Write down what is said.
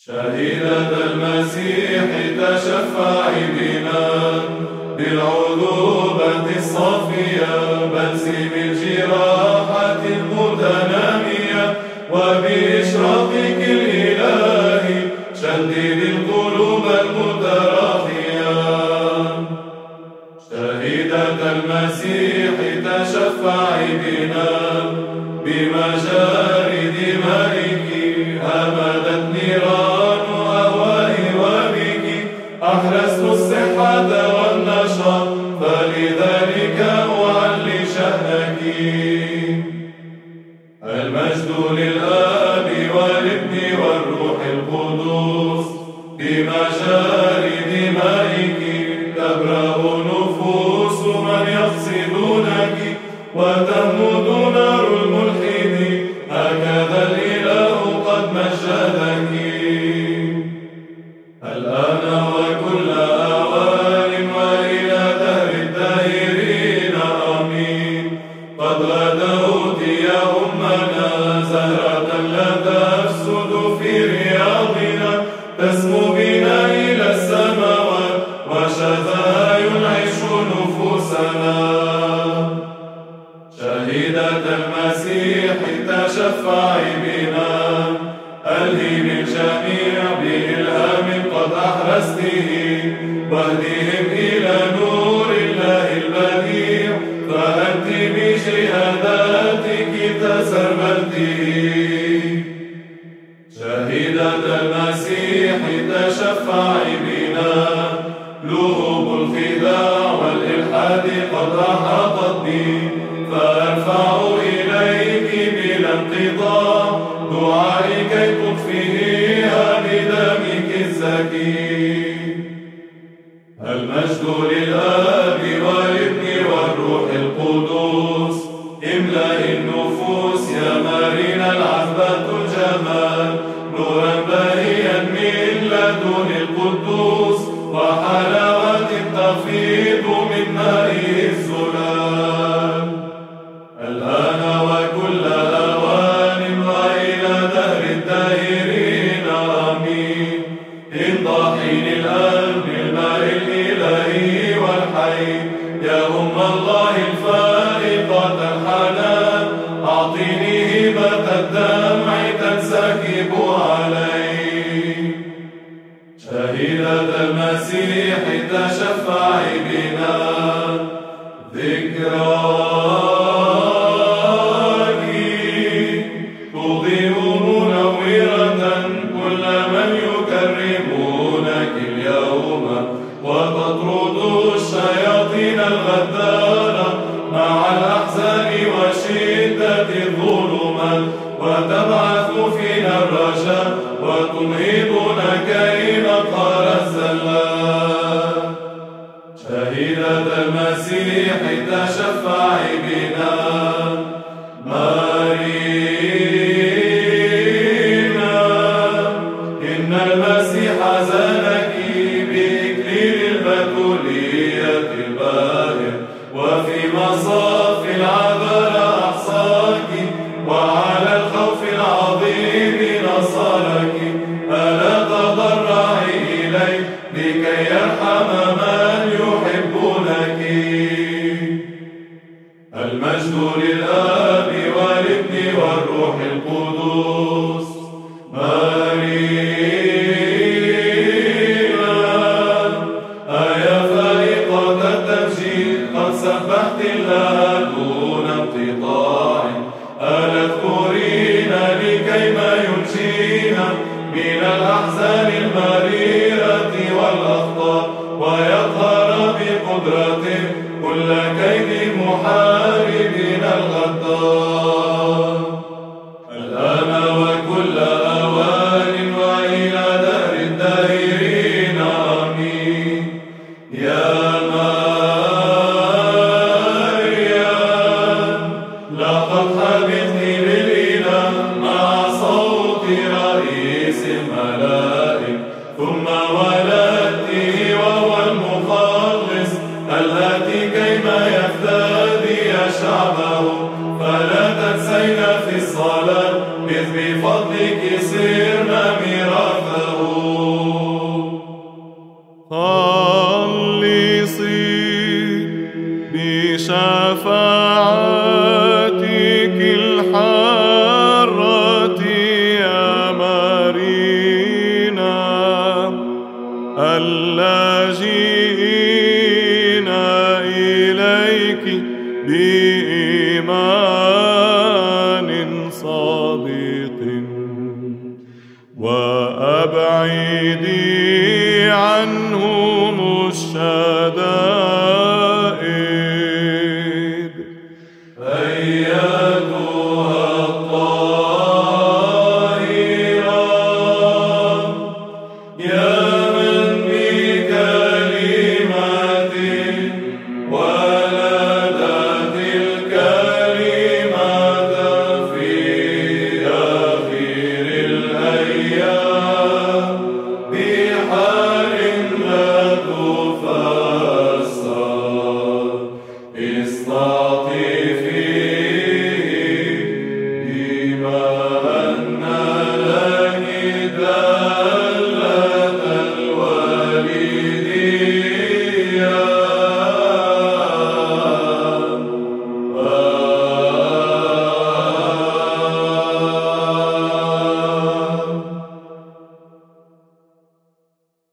شهيدة المسيح تشفعي بنا بالعذوبة الصافية، بلسم الجراحة المتنامية، وبإشراقك الإلهي شدد القلوب المتراخية. شهيدة المسيح تشفعي بنا بمجاري دمائك، همدت نيران أهوائي وبك أحرزت الصحة والنشاط، فلذلك أعلي شأنك. المجد للآب والابن والروح القدوس، بمجاري دمائك تبرأ نفوس من يقصدونك، وتموت نار الملحد، هكذا الإله قد مجدك. الآن وكل آوان وإلى دهر الداهرين آمين. قد غدوت يا أمنا زهرة لا تفسد في رياضنا، تسمو بنا إلى السماوات وشذا ينعش نفوسنا. شهيدة المسيح تشفعي بنا، ألهم الجميع بإلهام قد أحرزته، واهدهم إلى نور الله البديع، فأنت بشهاداتك تسربلته. شهيدة المسيح تشفعي بنا، لهوب الخداع والإلحاد قد أحاطت بي، فأرفع إليك بلا انقطاع دعائي كي تطفئها بدمك الزكي. المجد للآب والابن والروح القدوس، املأ النفوس يا مارينا العذبة الجمال، نورا باهيا من لدن القدوس، وحلاوة تفيض من مائه الزلال. الآن وكل آوان وإلى دهر الداهرين آمين. انضحي للآن بالماء الإلهي والحي، يا أم الله الفائقة الحنان، أعطيني هبة الدمع تنسكب علي. شهيدة المسيح تشفعي بنا، ذكراك تضيء منورة كل من يكرمونك اليوم، وتطرد الشياطين الغدارة مع الأحزان وشدة الظلمات، وتبعث فينا الرجاء وتنهضنا كي نقهر الزلات. شهيدة المسيح تشفعي بنا، مارينا إن المسيح زانك بإكليل البتولية الباهر، وفي مصاف العذراء أحصاك، وعلى الخوف العظيم نصرك. ألا تضرعي إليه لكي يرحم من يحبونك. المجد للآب والابن والروح القدوس. مارينا يا فائقة التمجيد، قد سبحت الله دون انقطاع، ألا اذكرينا لكي ما ينجينا من الأحزان المريرة والأخطار، ويظهر بقدرته كل كيد محاربنا الغدار. الآن وكل آوان وإلى دهر الداهرين آمين. يا مريم لقد حببتني بالإله مع صوت رئيس الملائك، ثم ولدته وهو المخلص الآتي كيما يفتدي شعبه. فلا تنسينا في الصلاة، إذ بفضلك صرنا ميراثه. وأبعدي عنهم الشدائد. أيتها الطاهرة يا من بكلمة ولدت الكلمة في آخر الأيام بحال لا تفسر استعطفي